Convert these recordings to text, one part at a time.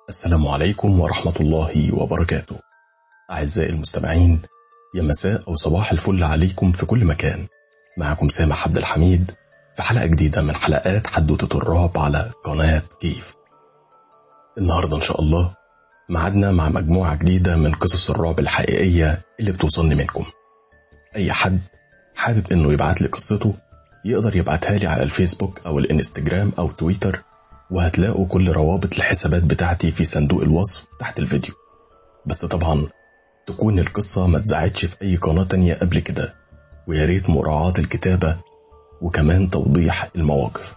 السلام عليكم ورحمة الله وبركاته. أعزائي المستمعين، يا مساء أو صباح الفل عليكم في كل مكان. معكم سامح عبد الحميد في حلقة جديدة من حلقات حدوتة الرعب على قناة كيف. النهاردة إن شاء الله معدنا مع مجموعة جديدة من قصص الرعب الحقيقية اللي بتوصلني منكم. أي حد حابب إنه يبعت لي قصته يقدر يبعتها لي على الفيسبوك أو الانستجرام أو تويتر، وهتلاقوا كل روابط الحسابات بتاعتي في صندوق الوصف تحت الفيديو. بس طبعا تكون القصة ما اتذاعتش في أي قناة تانية قبل كده، ويا ريت مراعاة الكتابة وكمان توضيح المواقف.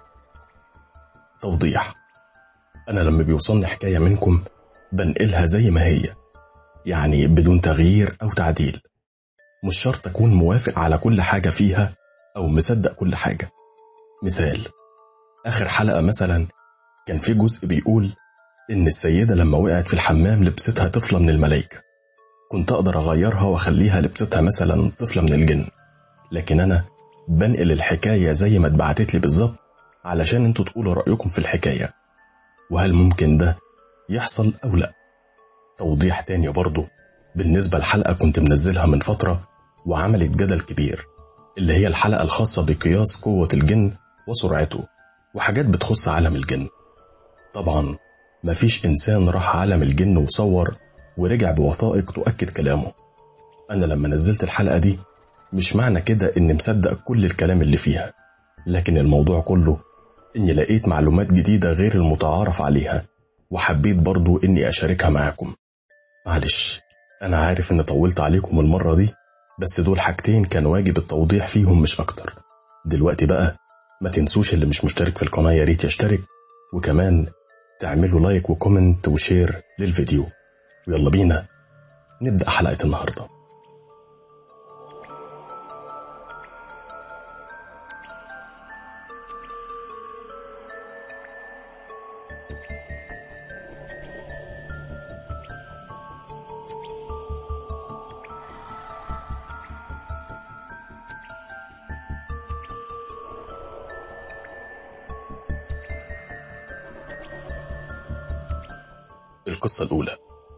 توضيح: أنا لما بيوصلني حكاية منكم بنقلها زي ما هي، يعني بدون تغيير أو تعديل. مش شرط أكون موافق على كل حاجة فيها أو مصدق كل حاجة. مثال: آخر حلقة مثلا كان في جزء بيقول إن السيدة لما وقعت في الحمام لبستها طفلة من الملائكة. كنت أقدر أغيرها وأخليها لبستها مثلا طفلة من الجن، لكن أنا بنقل الحكاية زي ما اتبعتت لي بالظبط علشان انتوا تقولوا رأيكم في الحكاية، وهل ممكن ده يحصل أو لا. توضيح تاني برضو بالنسبة لحلقة كنت منزلها من فترة وعملت جدل كبير، اللي هي الحلقة الخاصة بقياس قوة الجن وسرعته وحاجات بتخص عالم الجن. طبعا مفيش إنسان راح عالم الجن وصور ورجع بوثائق تؤكد كلامه. أنا لما نزلت الحلقة دي مش معنى كده إني مصدق كل الكلام اللي فيها، لكن الموضوع كله إني لقيت معلومات جديدة غير المتعارف عليها، وحبيت برضو إني أشاركها معاكم. معلش أنا عارف إني طولت عليكم المرة دي، بس دول حاجتين كان واجب التوضيح فيهم مش أكتر. دلوقتي بقى ما تنسوش اللي مش مشترك في القناة يا ريت يشترك، وكمان تعملوا لايك وكومنت وشير للفيديو. ويلا بينا نبدأ حلقة النهاردة. القصة الأولى.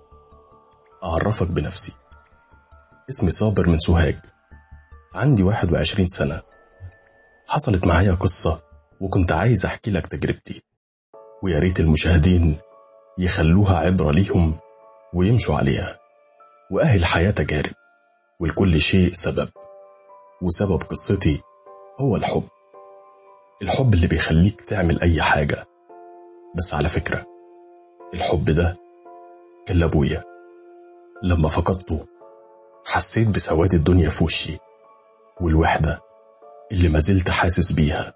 أعرفك بنفسي. اسمي صابر من سوهاج، عندي 21 سنة. حصلت معايا قصة وكنت عايز أحكي لك تجربتي، ويا ريت المشاهدين يخلوها عبرة ليهم ويمشوا عليها. وأهل الحياة تجارب، ولكل شيء سبب، وسبب قصتي هو الحب. الحب اللي بيخليك تعمل أي حاجة. بس على فكرة الحب ده كان لأبويا. لما فقدته حسيت بسواد الدنيا في وشي والوحدة اللي ما زلت حاسس بيها.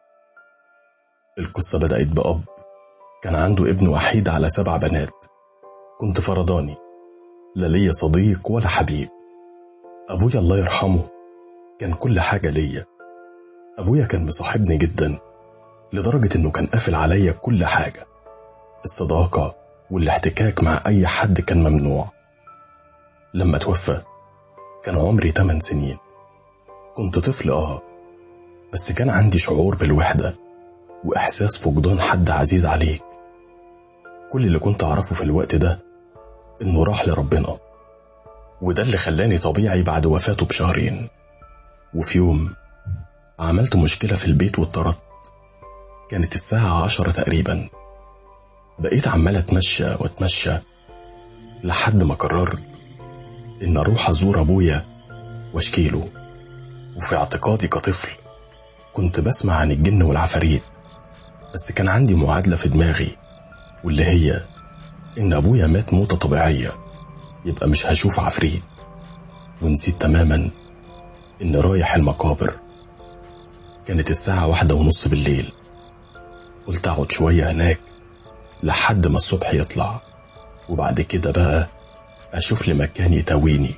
القصة بدأت بأب كان عنده ابن وحيد على 7 بنات. كنت فرداني، لا ليا صديق ولا حبيب. أبويا الله يرحمه كان كل حاجة ليا. أبويا كان مصاحبني جدا لدرجة إنه كان قافل عليا كل حاجة. الصداقة والاحتكاك مع أي حد كان ممنوع. لما توفى كان عمري 8 سنين. كنت طفل بس كان عندي شعور بالوحدة وإحساس فقدان حد عزيز عليك. كل اللي كنت أعرفه في الوقت ده إنه راح لربنا، وده اللي خلاني طبيعي بعد وفاته بشهرين. وفي يوم عملت مشكلة في البيت واتطردت. كانت الساعة 10 تقريبا. بقيت عمال أتمشى لحد ما قررت إن أروح أزور أبويا واشكيله. وفي اعتقادي كطفل كنت بسمع عن الجن والعفاريت، بس كان عندي معادلة في دماغي، واللي هي إن أبويا مات موتة طبيعية يبقى مش هشوف عفريت. ونسيت تماما إن رايح المقابر. كانت الساعة 1:30 بالليل. قلت أقعد شوية هناك لحد ما الصبح يطلع، وبعد كده بقى أشوف لي مكان يتويني.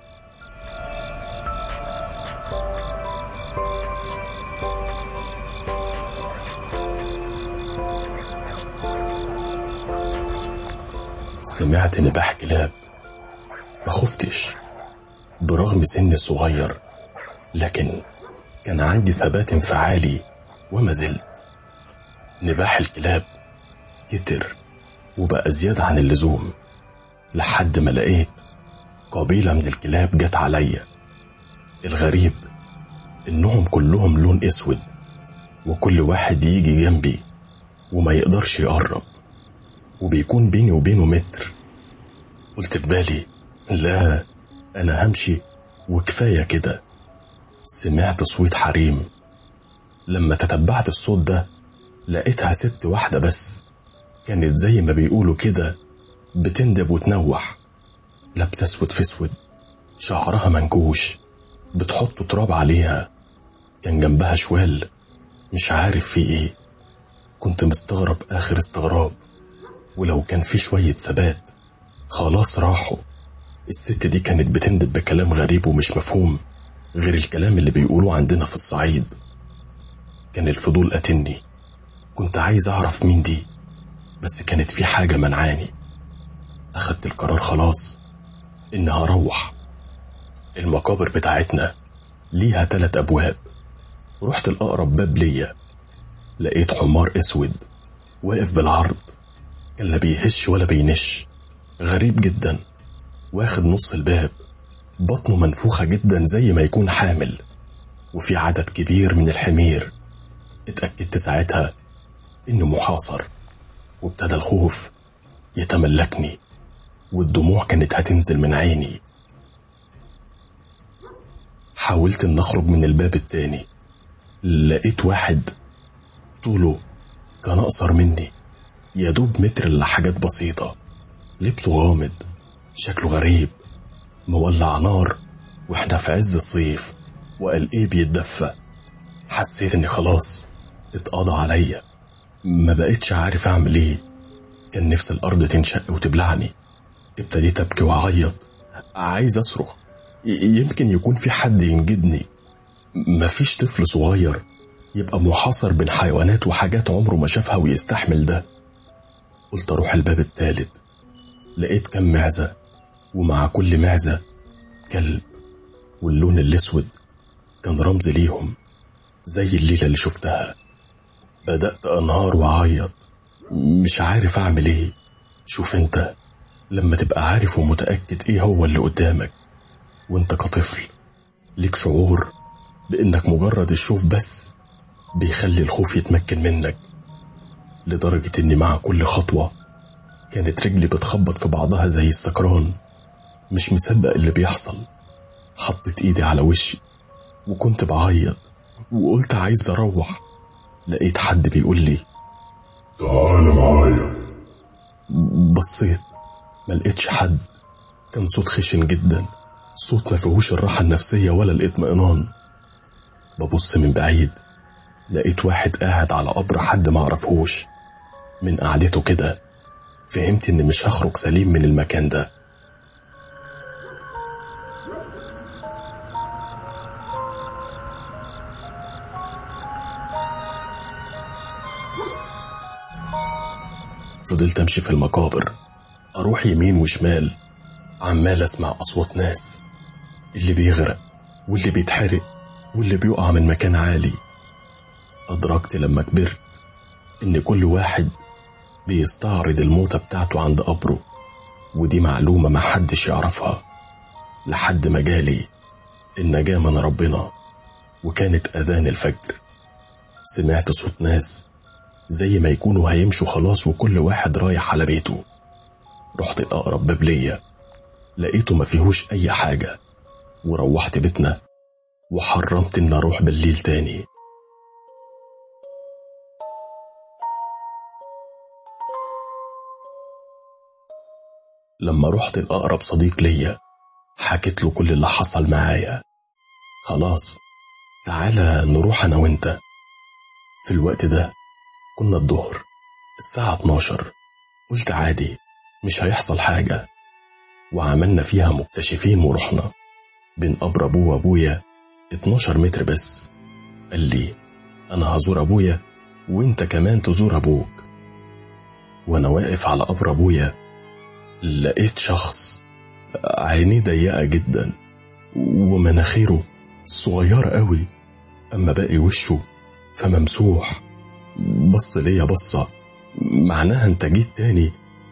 سمعت نباح كلاب. ما خفتش برغم سني الصغير، لكن كان عندي ثبات انفعالي وما زلت. نباح الكلاب كتر وبقى زيادة عن اللزوم، لحد ما لقيت قبيلة من الكلاب جت عليا. الغريب إنهم كلهم لون أسود، وكل واحد يجي جنبي وما يقدرش يقرب، وبيكون بيني وبينه متر. قلت في بالي لا، أنا همشي وكفاية كده. سمعت صوت حريم. لما تتبعت الصوت ده لقيتها ست واحدة بس، كانت زي ما بيقولوا كده بتندب وتنوح، لابسة اسود في اسود، شعرها منكوش، بتحط تراب عليها. كان جنبها شوال، مش عارف في ايه. كنت مستغرب آخر استغراب، ولو كان في شوية ثبات خلاص راحوا. الست دي كانت بتندب بكلام غريب ومش مفهوم غير الكلام اللي بيقولوه عندنا في الصعيد. كان الفضول قتلني، كنت عايز أعرف مين دي، بس كانت في حاجة منعاني. أخدت القرار خلاص إن هروح. المقابر بتاعتنا ليها 3 أبواب. رحت الأقرب باب ليا، لقيت حمار أسود واقف بالعرض، كان لا بيهش ولا بينش، غريب جدا، واخد نص الباب، بطنه منفوخة جدا زي ما يكون حامل، وفي عدد كبير من الحمير. اتأكدت ساعتها إنه محاصر، وابتدى الخوف يتملكني، والدموع كانت هتنزل من عيني. حاولت إن أخرج من الباب التاني، لقيت واحد طوله كان أقصر مني، يدوب متر إلا حاجات بسيطة، لبسه غامض، شكله غريب، مولع نار واحنا في عز الصيف، وقال ايه بيتدفى. حسيت اني خلاص اتقضى عليا، ما بقيتش عارف اعمل ايه. كان نفس الارض تنشق وتبلعني. ابتديت ابكي واعيط، عايز اصرخ، يمكن يكون في حد ينجدني. مفيش طفل صغير يبقى محاصر بين حيوانات وحاجات عمره ما شافها ويستحمل ده. قلت اروح الباب الثالث، لقيت كم معزة، ومع كل معزة كلب، واللون الاسود كان رمز ليهم زي الليلة اللي شفتها. بدأت انهار وعيط، مش عارف اعمل ايه. شوف انت لما تبقى عارف ومتأكد ايه هو اللي قدامك، وانت كطفل ليك شعور بانك مجرد الشوف بس بيخلي الخوف يتمكن منك، لدرجة اني مع كل خطوة كانت رجلي بتخبط في بعضها زي السكران، مش مصدق اللي بيحصل. حطيت ايدي على وشي وكنت بعيط، وقلت عايز اروح. لقيت حد بيقول لي تعال معايا. بصيت ما لقيتش حد. كان صوت خشن جدا، صوت ما فيهوش الراحة النفسية ولا الاطمئنان. ببص من بعيد لقيت واحد قاعد على قبر حد ما اعرفهوش. من قعدته كده فهمت اني مش هخرج سليم من المكان ده. فضلت امشي في المقابر، اروح يمين وشمال، عمال اسمع اصوات ناس، اللي بيغرق واللي بيتحرق واللي بيقع من مكان عالي. ادركت لما كبرت ان كل واحد بيستعرض الموتة بتاعته عند قبره، ودي معلومة ما حدش يعرفها، لحد ما جالي النجاة من ربنا. وكانت اذان الفجر. سمعت صوت ناس زي ما يكونوا هيمشوا خلاص، وكل واحد رايح على بيته. رحت الأقرب باب ليا، لقيته ما فيهوش أي حاجة، وروحت بيتنا وحرمت إن أروح بالليل تاني. لما رحت الأقرب صديق ليا حكيت له كل اللي حصل معايا. خلاص تعالى نروح أنا وإنت. في الوقت ده كنا الظهر الساعة 12. قلت عادي مش هيحصل حاجة، وعملنا فيها مكتشفين ورحنا. بين قبر أبوه وأبويا 12 متر بس. قال لي أنا هزور أبويا وإنت كمان تزور أبوك. وأنا واقف على قبر أبويا لقيت شخص عينيه ضيقة جدا ومناخيره صغيرة قوي، أما باقي وشه فممسوح. بص ليا بصة معناها انت جيت تاني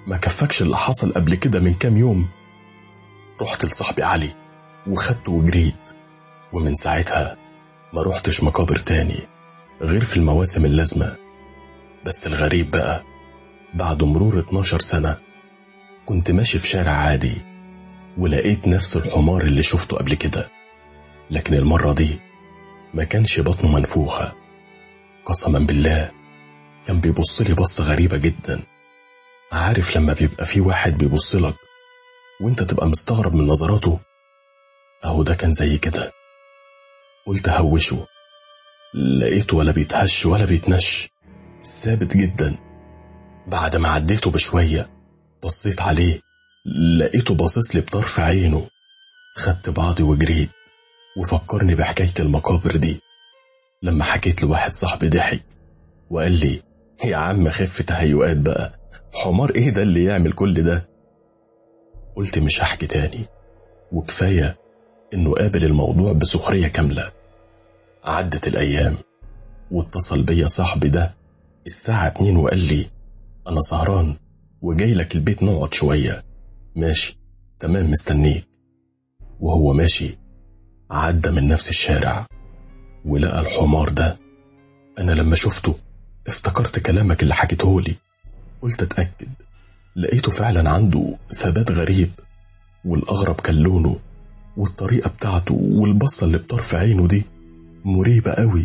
ما كفكش اللي حصل قبل كده من كام يوم. رحت لصاحبي علي وخدته وجريت، ومن ساعتها ما رحتش مقابر تاني غير في المواسم اللازمة. بس الغريب بقى، بعد مرور 12 سنة كنت ماشي في شارع عادي ولقيت نفس الحمار اللي شفته قبل كده، لكن المرة دي ما كانش بطنه منفوخة. قسما بالله كان بيبصلي بصة غريبة جدا. عارف لما بيبقى في واحد بيبصلك وانت تبقى مستغرب من نظراته؟ اهو ده كان زي كده. قلت هوشه، لقيته ولا بيتهش ولا بيتنش، ثابت جدا. بعد ما عديته بشوية بصيت عليه، لقيته باصص لي بطرف عينه. خدت بعضي وجريت، وفكرني بحكاية المقابر دي لما حكيت لواحد صاحبي ضحك وقال لي يا عم خف تهيؤات بقى، حمار ايه ده اللي يعمل كل ده؟ قلت مش هحكي تاني، وكفاية انه قابل الموضوع بسخرية كاملة. عدت الايام واتصل بيا صاحبي ده الساعة 2 وقال لي انا سهران وجاي لك البيت نقعد شوية. ماشي تمام مستنيك. وهو ماشي عدى من نفس الشارع ولقى الحمار ده. انا لما شفته افتكرت كلامك اللي حكيته لي، قلت اتأكد. لقيته فعلا عنده ثبات غريب، والاغرب كان لونه والطريقة بتاعته، والبصة اللي بطرف عينه دي مريبة قوي.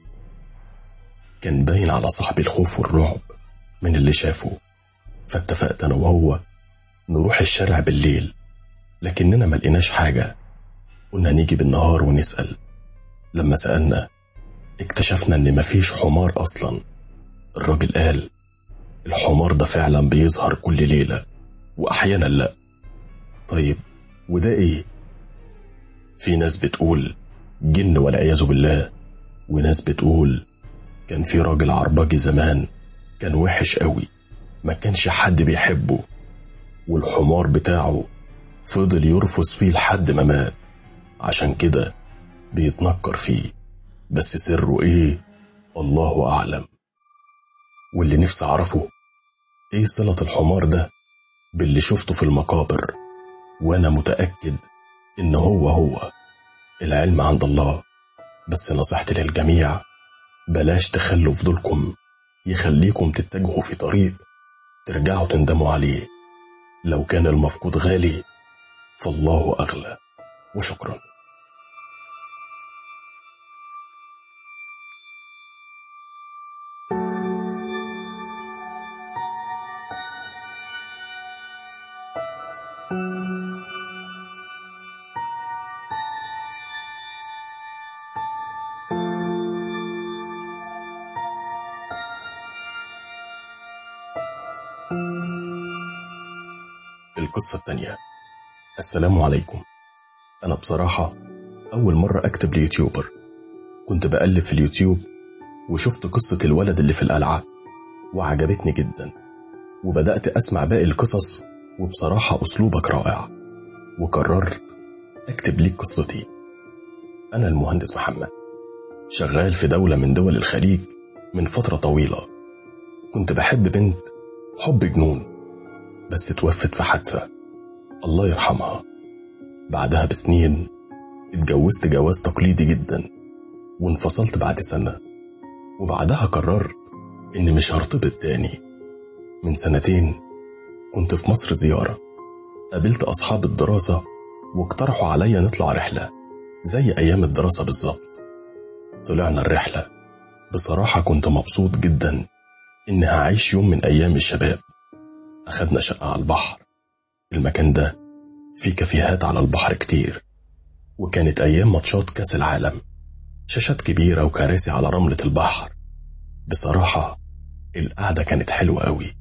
كان باين على صاحبي الخوف والرعب من اللي شافه. فاتفقت انا وهو نروح الشارع بالليل، لكننا ما لقيناش حاجة. قلنا نيجي بالنهار ونسأل. لما سألنا اكتشفنا ان مفيش حمار اصلا. الراجل قال الحمار ده فعلا بيظهر كل ليلة واحيانا لا. طيب وده ايه؟ في ناس بتقول جن والعياذ بالله، وناس بتقول كان في راجل عرباجي زمان كان وحش قوي، ما كانش حد بيحبه، والحمار بتاعه فضل يرفس فيه لحد ما مات، عشان كده بيتنكر فيه، بس سره ايه الله اعلم. واللي نفسي اعرفه ايه صلة الحمار ده باللي شفته في المقابر، وانا متأكد ان هو العلم عند الله. بس نصيحتي للجميع بلاش تخلوا فضولكم يخليكم تتجهوا في طريق ترجعوا تندموا عليه. لو كان المفقود غالي فالله أغلى. وشكرا. القصة التانية. السلام عليكم. أنا بصراحة أول مرة أكتب ليوتيوبر. كنت بقلب في اليوتيوب وشفت قصة الولد اللي في القلعة وعجبتني جدا، وبدأت أسمع باقي القصص، وبصراحة أسلوبك رائع، وقررت أكتب ليك قصتي. أنا المهندس محمد، شغال في دولة من دول الخليج من فترة طويلة. كنت بحب بنت حب جنون، بس توفت في حادثة الله يرحمها. بعدها بسنين اتجوزت جواز تقليدي جدا، وانفصلت بعد سنة، وبعدها قررت اني مش هرتبط تاني. من 2 كنت في مصر زيارة، قابلت أصحاب الدراسة واقترحوا عليا نطلع رحلة زي أيام الدراسة بالظبط. طلعنا الرحلة. بصراحة كنت مبسوط جدا إني هعيش يوم من أيام الشباب. أخدنا شقة على البحر. المكان ده فيه كافيهات على البحر كتير، وكانت أيام ماتشات كاس العالم، شاشات كبيرة وكراسي على رملة البحر. بصراحة القعدة كانت حلوة قوي.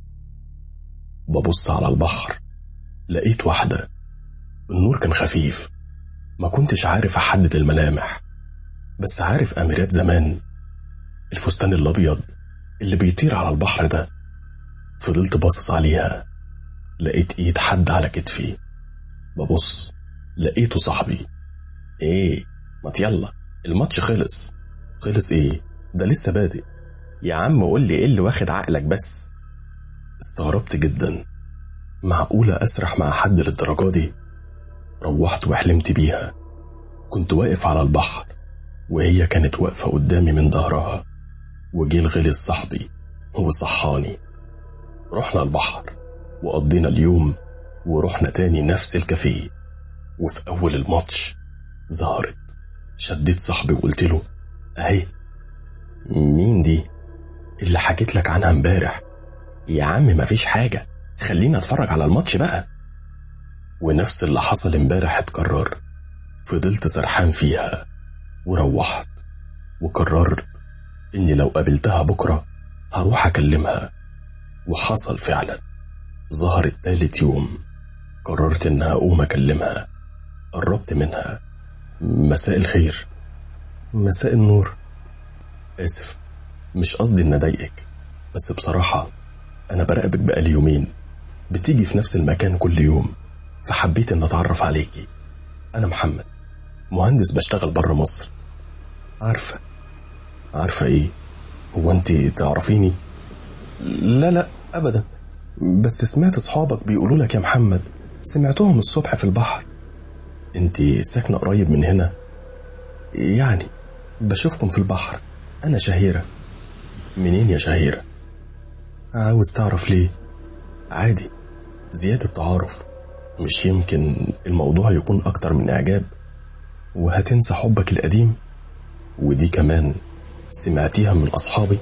ببص على البحر لقيت واحدة. النور كان خفيف، ما كنتش عارف أحدد الملامح، بس عارف أميرات زمان، الفستان الأبيض اللي بيطير على البحر ده. فضلت باصص عليها، لقيت ايد حد على كتفي. ببص لقيته صاحبي. ايه ما يلا الماتش خلص. خلص ايه ده لسه بادئ. يا عم قول لي ايه اللي واخد عقلك بس. استغربت جدا معقولة أسرح مع حد للدرجة دي؟ روحت وحلمت بيها. كنت واقف على البحر وهي كانت واقفة قدامي من ظهرها، وجي الغلس صاحبي وصحاني. رحنا البحر وقضينا اليوم، ورحنا تاني نفس الكافيه. وفي أول الماتش ظهرت، شديت صاحبي وقلت له أهي. مين دي؟ اللي حكيت لك عنها امبارح. يا عم مفيش حاجة، خلينا اتفرج على الماتش بقى. ونفس اللي حصل امبارح اتكرر. فضلت سرحان فيها وروحت، وقررت اني لو قابلتها بكرة هروح اكلمها. وحصل فعلا. ظهرت تالت يوم، قررت انها اقوم اكلمها. قربت منها. مساء الخير. مساء النور. اسف، مش قصدي ان اضايقك، بس بصراحة انا براقبك بقالي يومين، بتيجي في نفس المكان كل يوم، فحبيت ان اتعرف عليكي. انا محمد، مهندس بشتغل برا مصر. عارفة ايه؟ هو انت تعرفيني؟ لا ابدا، بس سمعت اصحابك بيقولوا لك يا محمد، سمعتهم الصبح في البحر. انت ساكنة قريب من هنا؟ يعني بشوفكم في البحر. انا شهيرة. منين يا شهيرة؟ عاوز تعرف ليه؟ عادي، زيادة تعارف. مش يمكن الموضوع يكون اكتر من اعجاب وهتنسى حبك القديم؟ ودي كمان سمعتيها من اصحابي؟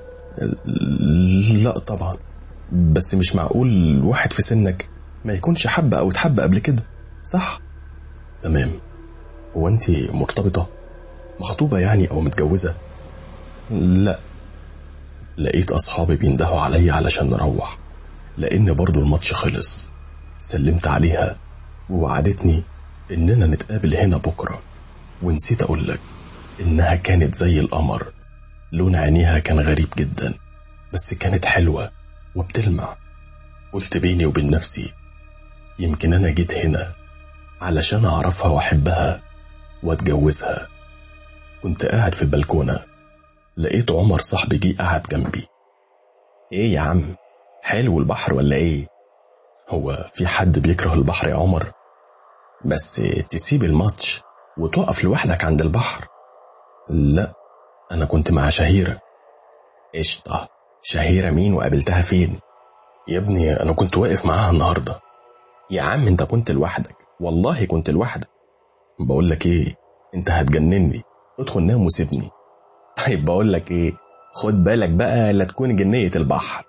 لا طبعا، بس مش معقول واحد في سنك ما يكونش حب او اتحب قبل كده، صح؟ تمام. هو انت مرتبطة؟ مخطوبة يعني او متجوزة؟ لا. لقيت اصحابي بيندهوا عليا علشان نروح، لان برضو الماتش خلص. سلمت عليها ووعدتني اننا نتقابل هنا بكرة. ونسيت اقولك انها كانت زي القمر. لون عينيها كان غريب جدا، بس كانت حلوة وبتلمع. قلت بيني وبين نفسي يمكن انا جيت هنا علشان اعرفها واحبها واتجوزها. كنت قاعد في البلكونة، لقيت عمر صاحبي جه قاعد جنبي. ايه يا عم، حلو البحر ولا ايه؟ هو في حد بيكره البحر يا عمر؟ بس تسيب الماتش وتقف لوحدك عند البحر. لا، انا كنت مع شهيرة. قشطة. شهيرة مين وقابلتها فين؟ يا ابني انا كنت واقف معاها النهاردة. يا عم انت كنت لوحدك، والله كنت لوحدك. بقولك ايه، انت هتجنني، ادخل نام وسيبني. طيب بقولك ايه، خد بالك بقى لا تكون جنية البحر.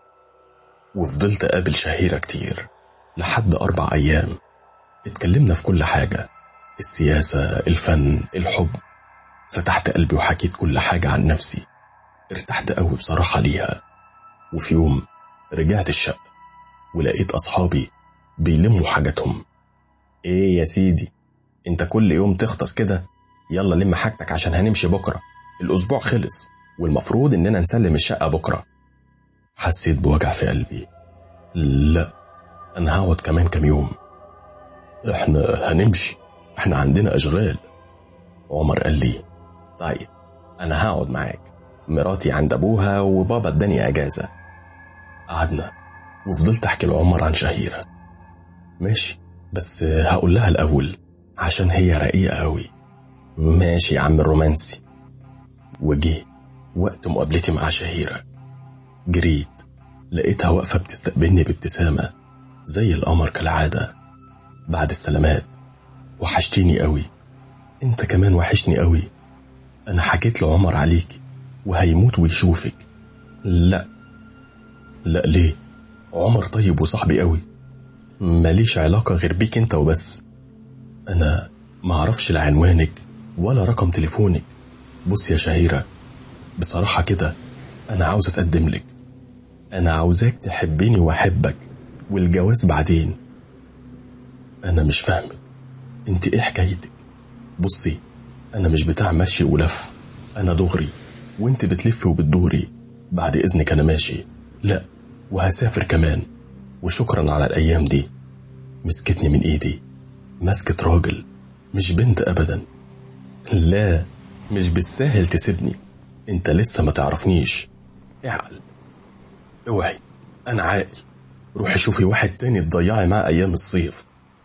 وفضلت اقابل شهيرة كتير لحد 4 أيام. اتكلمنا في كل حاجة، السياسة، الفن، الحب. فتحت قلبي وحكيت كل حاجة عن نفسي. ارتحت قوي بصراحة ليها. وفي يوم رجعت الشقة ولقيت أصحابي بيلموا حاجاتهم. ايه يا سيدي، انت كل يوم تختص كده؟ يلا لم حاجتك عشان هنمشي بكرة. الأسبوع خلص والمفروض اننا نسلم الشقة بكرة. حسيت بوجع في قلبي. لا، انا هقعد كمان كام يوم. احنا هنمشي، احنا عندنا اشغال. عمر قال لي طيب انا هقعد معاك، مراتي عند ابوها وبابا اداني اجازة. قعدنا وفضلت احكي لعمر عن شهيرة. ماشي، بس هقول لها الاول عشان هي رقيقة قوي. ماشي يا عم الرومانسي. وجه وقت مقابلتي مع شهيرة. جريت لقيتها واقفة بتستقبلني بابتسامة زي القمر كالعادة. بعد السلامات، وحشتيني قوي. انت كمان وحشني قوي. انا حكيت لعمر عليك وهيموت ويشوفك. لا ليه؟ عمر طيب وصاحبي قوي، ماليش علاقة غير بيك انت وبس. انا ما اعرفش لا عنوانك ولا رقم تليفونك. بص يا شهيرة، بصراحة كده انا عاوز اتقدم لك. انا عاوزاك تحبيني واحبك، والجواز بعدين. انا مش فاهمك، انت ايه حكايتك؟ بصي، انا مش بتاع مشي ولف، انا دغري وانت بتلفي وبتدوري. بعد اذنك انا ماشي. لا، وهسافر كمان. وشكرا على الايام دي. مسكتني من ايدي مسكت راجل، مش بنت ابدا. لا، مش بالساهل تسيبني، انت لسه ما تعرفنيش. اعقل، اوعي، انا عاقل. روحي شوفي واحد تاني تضيعي معاه أيام الصيف.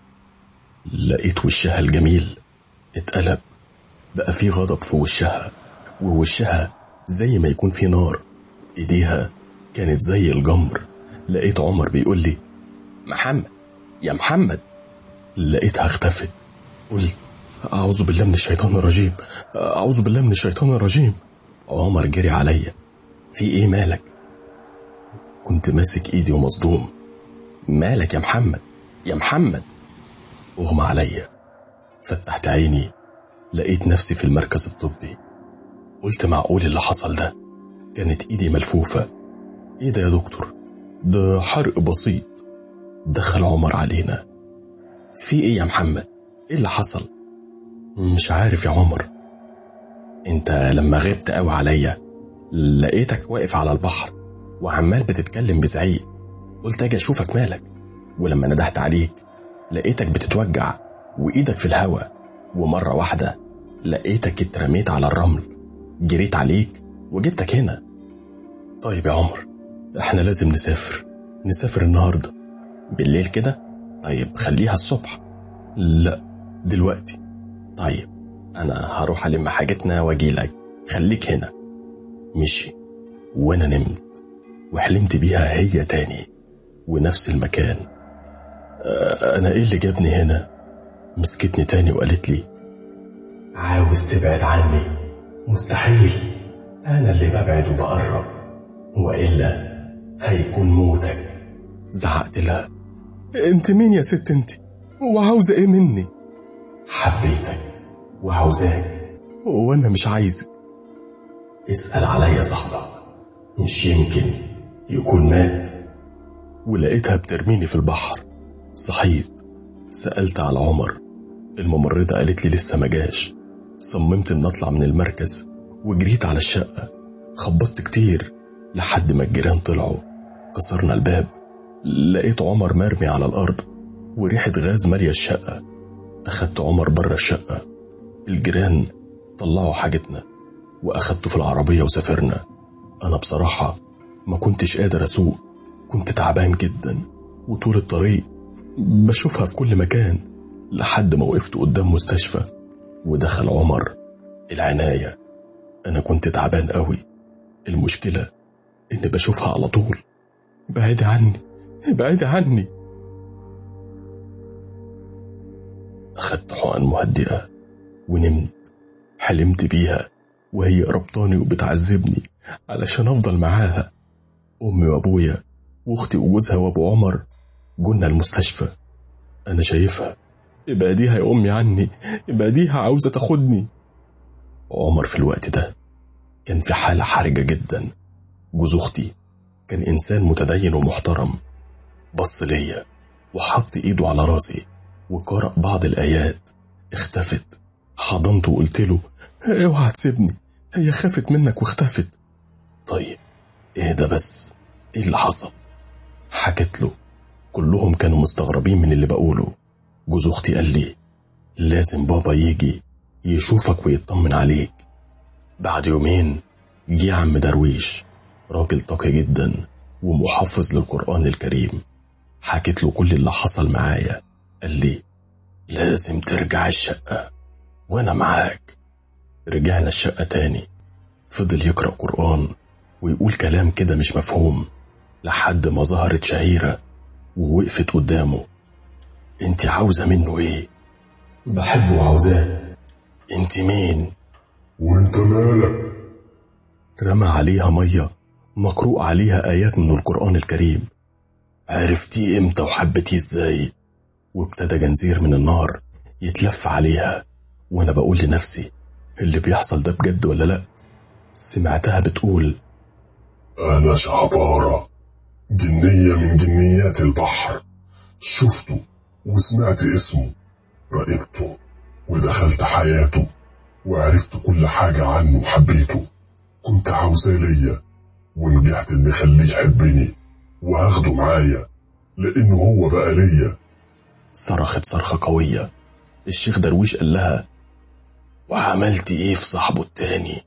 لقيت وشها الجميل اتقلب، بقى في غضب في وشها، ووشها زي ما يكون في نار، ايديها كانت زي الجمر. لقيت عمر بيقول لي محمد يا محمد. لقيتها اختفت. قلت أعوذ بالله من الشيطان الرجيم، أعوذ بالله من الشيطان الرجيم. عمر جري عليا، في ايه مالك؟ كنت ماسك ايدي ومصدوم. مالك يا محمد يا محمد؟ اغمى عليا. فتحت عيني لقيت نفسي في المركز الطبي. قلت معقول اللي حصل ده؟ كانت ايدي ملفوفة. ايه ده يا دكتور؟ ده حرق بسيط. دخل عمر علينا. في ايه يا محمد؟ ايه اللي حصل؟ مش عارف يا عمر. انت لما غبت قوي عليا لقيتك واقف على البحر وعمال بتتكلم بزعيق، قلت اجي اشوفك مالك، ولما ندهت عليك لقيتك بتتوجع وايدك في الهواء، ومرة واحدة لقيتك اترميت على الرمل، جريت عليك وجبتك هنا. طيب يا عمر، احنا لازم نسافر النهاردة بالليل كده. طيب خليها الصبح. لا دلوقتي. طيب انا هروح الم حاجتنا واجيلك، خليك هنا. مشي وانا نمت وحلمت بيها هي تاني ونفس المكان. انا ايه اللي جابني هنا؟ مسكتني تاني وقالت لي عاوز تبعد عني؟ مستحيل، انا اللي ببعد وبقرب، وإلا هيكون موتك. زعقت لها انت مين يا ست انت؟ وعاوزة ايه مني؟ حبيتك وعاوزاك وانا مش عايزك. اسأل عليا صاحبك، مش يمكن يكون مات. ولقيتها بترميني في البحر. صحيت سألت على عمر. الممرضة قالت لي لسه ما جاش. صممت ان اطلع من المركز وجريت على الشقة. خبطت كتير لحد ما الجيران طلعوا. كسرنا الباب، لقيت عمر مرمي على الأرض وريحة غاز مالية الشقة. أخدت عمر برا الشقة. الجيران طلعوا حاجتنا وأخدته في العربية وسافرنا. أنا بصراحة ما كنتش قادر أسوق، كنت تعبان جدا، وطول الطريق بشوفها في كل مكان لحد ما وقفت قدام مستشفى ودخل عمر العناية. أنا كنت تعبان قوي. المشكلة إني بشوفها على طول. بعيد عني، بعيد عني. أخدت حقن مهدئة ونمت. حلمت بيها وهي ربطاني وبتعذبني علشان أفضل معاها. أمي وأبويا وأختي وجوزها وأبو عمر جولنا المستشفى. أنا شايفها، ابعديها يا أمي عني، ابعديها، عاوزة تاخدني. عمر في الوقت ده كان في حالة حرجة جدا. جوز أختي كان إنسان متدين ومحترم. بص ليا وحط إيده على راسي وقرأ بعض الآيات. اختفت. حضنته وقلت له اوعى تسيبني، هي خافت منك واختفت. طيب اهدى بس، ايه اللي حصل؟ حكت له. كلهم كانوا مستغربين من اللي بقوله. جوز أختي قال لي لازم بابا يجي يشوفك ويطمن عليك. بعد يومين جه عم درويش، راجل تقي جدا ومحفظ للقرآن الكريم. حكيت له كل اللي حصل معايا. قال لي لازم ترجع الشقة وانا معاك. رجعنا الشقة تاني. فضل يقرأ قرآن ويقول كلام كده مش مفهوم لحد ما ظهرت شهيرة ووقفت قدامه. انت عاوزة منه ايه؟ بحبه وعاوزاه. انت مين؟ وانت مالك؟ رمى عليها مية مقروء عليها آيات من القرآن الكريم. عرفتيه امتى وحبتيه ازاي؟ وابتدى جنزير من النار يتلف عليها. وانا بقول لنفسي اللي بيحصل ده بجد ولا لا؟ سمعتها بتقول انا شعبارة، جنية من جنيات البحر، شفته وسمعت اسمه، راقبته ودخلت حياته وعرفت كل حاجة عنه وحبيته. كنت عاوزاه ليا ونجحت اني اخليه يحبني وهاخده معايا لانه هو بقى ليا. صرخت صرخة قوية. الشيخ درويش قال لها وعملتي ايه في صاحبه التاني؟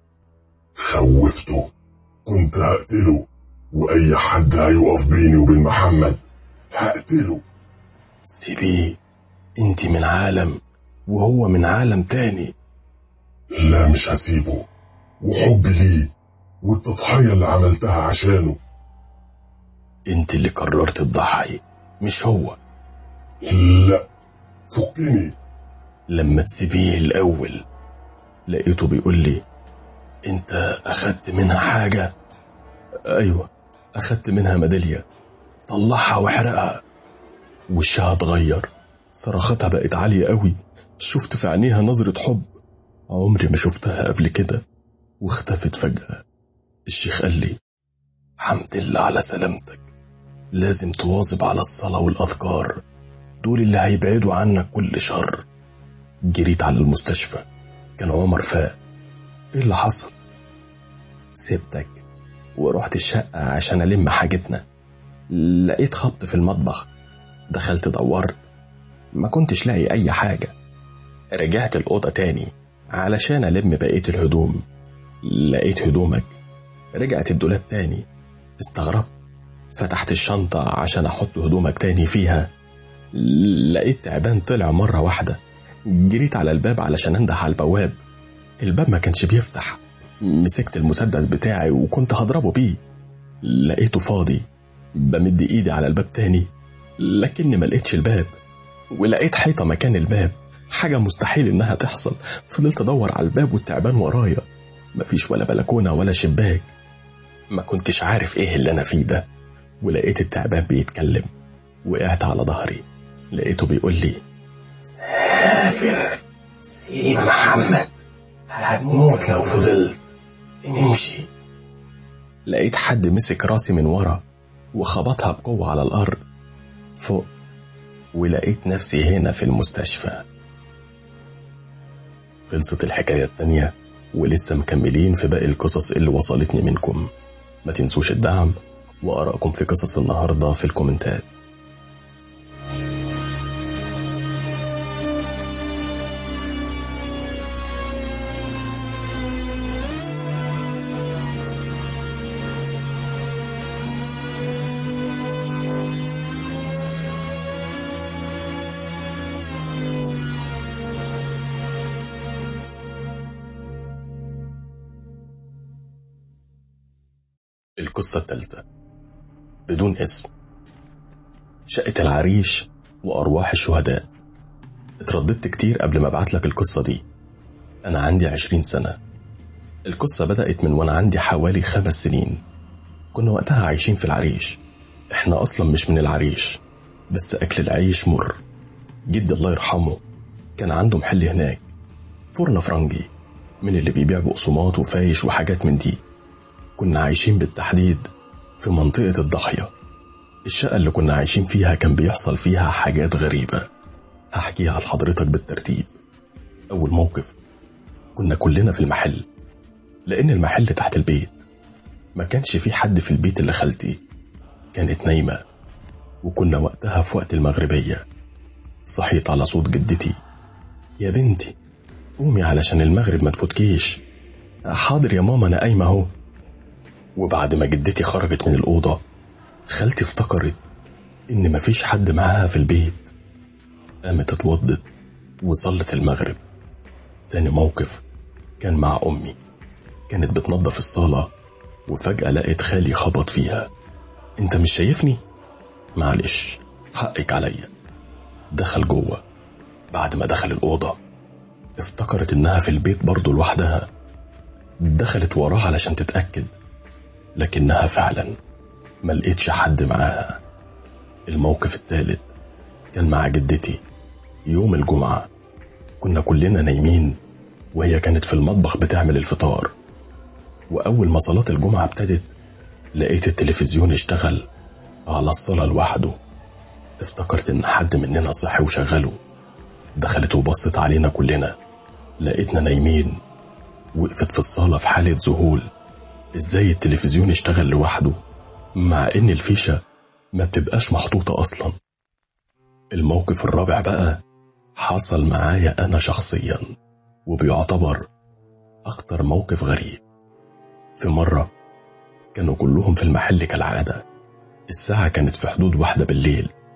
خوفته، كنت هقتله، واي حد هيقف بيني وبين محمد هقتله. سيبيه، انت من عالم وهو من عالم تاني. لا مش هسيبه، وحبي ليه والتضحية اللي عملتها عشانه. انت اللي قررت تضحي مش هو. لا فكني. لما تسيبيه الأول لقيته بيقول لي انت أخدت منها حاجة؟ أيوة أخدت منها ميدالية، طلعها واحرقها. وشها اتغير، صراختها بقت عالية قوي، شفت في عينيها نظرة حب عمري ما شفتها قبل كده، واختفت فجأة. الشيخ قال لي حمد لله على سلامتك، لازم تواظب على الصلاة والأذكار، دول اللي هيبعدوا عنك كل شر. جريت على المستشفى، كان عمر فاق. ايه اللي حصل؟ سبتك ورحت الشقة عشان ألم حاجتنا، لقيت خبط في المطبخ، دخلت دورت ما كنتش لاقي أي حاجة. رجعت الأوضة تاني علشان ألم بقية الهدوم، لقيت هدومك. رجعت الدولاب تاني، استغربت، فتحت الشنطة عشان أحط هدومك تاني فيها، لقيت تعبان طلع مرة واحدة. جريت على الباب علشان انده على البواب، الباب ما كانش بيفتح. مسكت المسدس بتاعي وكنت هضربه بيه، لقيته فاضي. بمد ايدي على الباب تاني لكني ما لقيتش الباب، ولقيت حيطة مكان الباب، حاجة مستحيل انها تحصل. فضلت ادور على الباب والتعبان ورايا، مفيش ولا بلكونة ولا شباك. ما كنتش عارف ايه اللي انا فيه ده، ولقيت التعبان بيتكلم. وقعت على ظهري، لقيته بيقول لي سافر، سيب محمد، هتموت لو فضلت، امشي. لقيت حد مسك راسي من ورا وخبطها بقوة على الأرض. فوق ولقيت نفسي هنا في المستشفى. خلصت الحكاية التانية، ولسه مكملين في باقي القصص اللي وصلتني منكم. ما تنسوش الدعم وآرائكم في قصص النهاردة في الكومنتات. القصة الثالثة، بدون اسم. شقة العريش وأرواح الشهداء. اترددت كتير قبل ما ابعت لك القصة دي. أنا عندي 20 سنة. القصة بدأت من وأنا عندي حوالي 5 سنين. كنا وقتها عايشين في العريش. احنا أصلا مش من العريش، بس أكل العيش مر. جدي الله يرحمه كان عنده محل هناك، فرن فرنجي، من اللي بيبيع بقسماط وفايش وحاجات من دي. كنا عايشين بالتحديد في منطقة الضاحية. الشقة اللي كنا عايشين فيها كان بيحصل فيها حاجات غريبة، هحكيها لحضرتك بالترتيب. أول موقف، كنا كلنا في المحل، لأن المحل تحت البيت. ما كانش في حد في البيت اللي خالتي كانت نايمة، وكنا وقتها في وقت المغربية. صحيت على صوت جدتي، يا بنتي قومي علشان المغرب ما تفوتكيش. حاضر يا ماما أنا قايمة اهو. وبعد ما جدتي خرجت من الأوضة، خالتي افتكرت إن مفيش حد معاها في البيت. قامت اتوضت وصلت المغرب. تاني موقف كان مع أمي، كانت بتنظف الصالة وفجأة لقيت خالي خبط فيها. انت مش شايفني؟ معلش حقك عليا. دخل جوه. بعد ما دخل الأوضة افتكرت إنها في البيت برضو لوحدها. دخلت وراه علشان تتأكد، لكنها فعلا ما لقيتش حد معاها. الموقف الثالث كان مع جدتي يوم الجمعة. كنا كلنا نايمين وهي كانت في المطبخ بتعمل الفطار، وأول ما صلاة الجمعة ابتدت لقيت التلفزيون اشتغل على الصلاة لوحده. افتكرت إن حد مننا صحي وشغله. دخلت وبصت علينا كلنا، لقيتنا نايمين. وقفت في الصالة في حالة ذهول، ازاي التلفزيون اشتغل لوحده مع ان الفيشة ما بتبقاش محطوطة اصلا. الموقف الرابع بقى حصل معايا انا شخصيا، وبيعتبر اكتر موقف غريب. في مرة كانوا كلهم في المحل كالعادة. الساعة كانت في حدود 1 بالليل،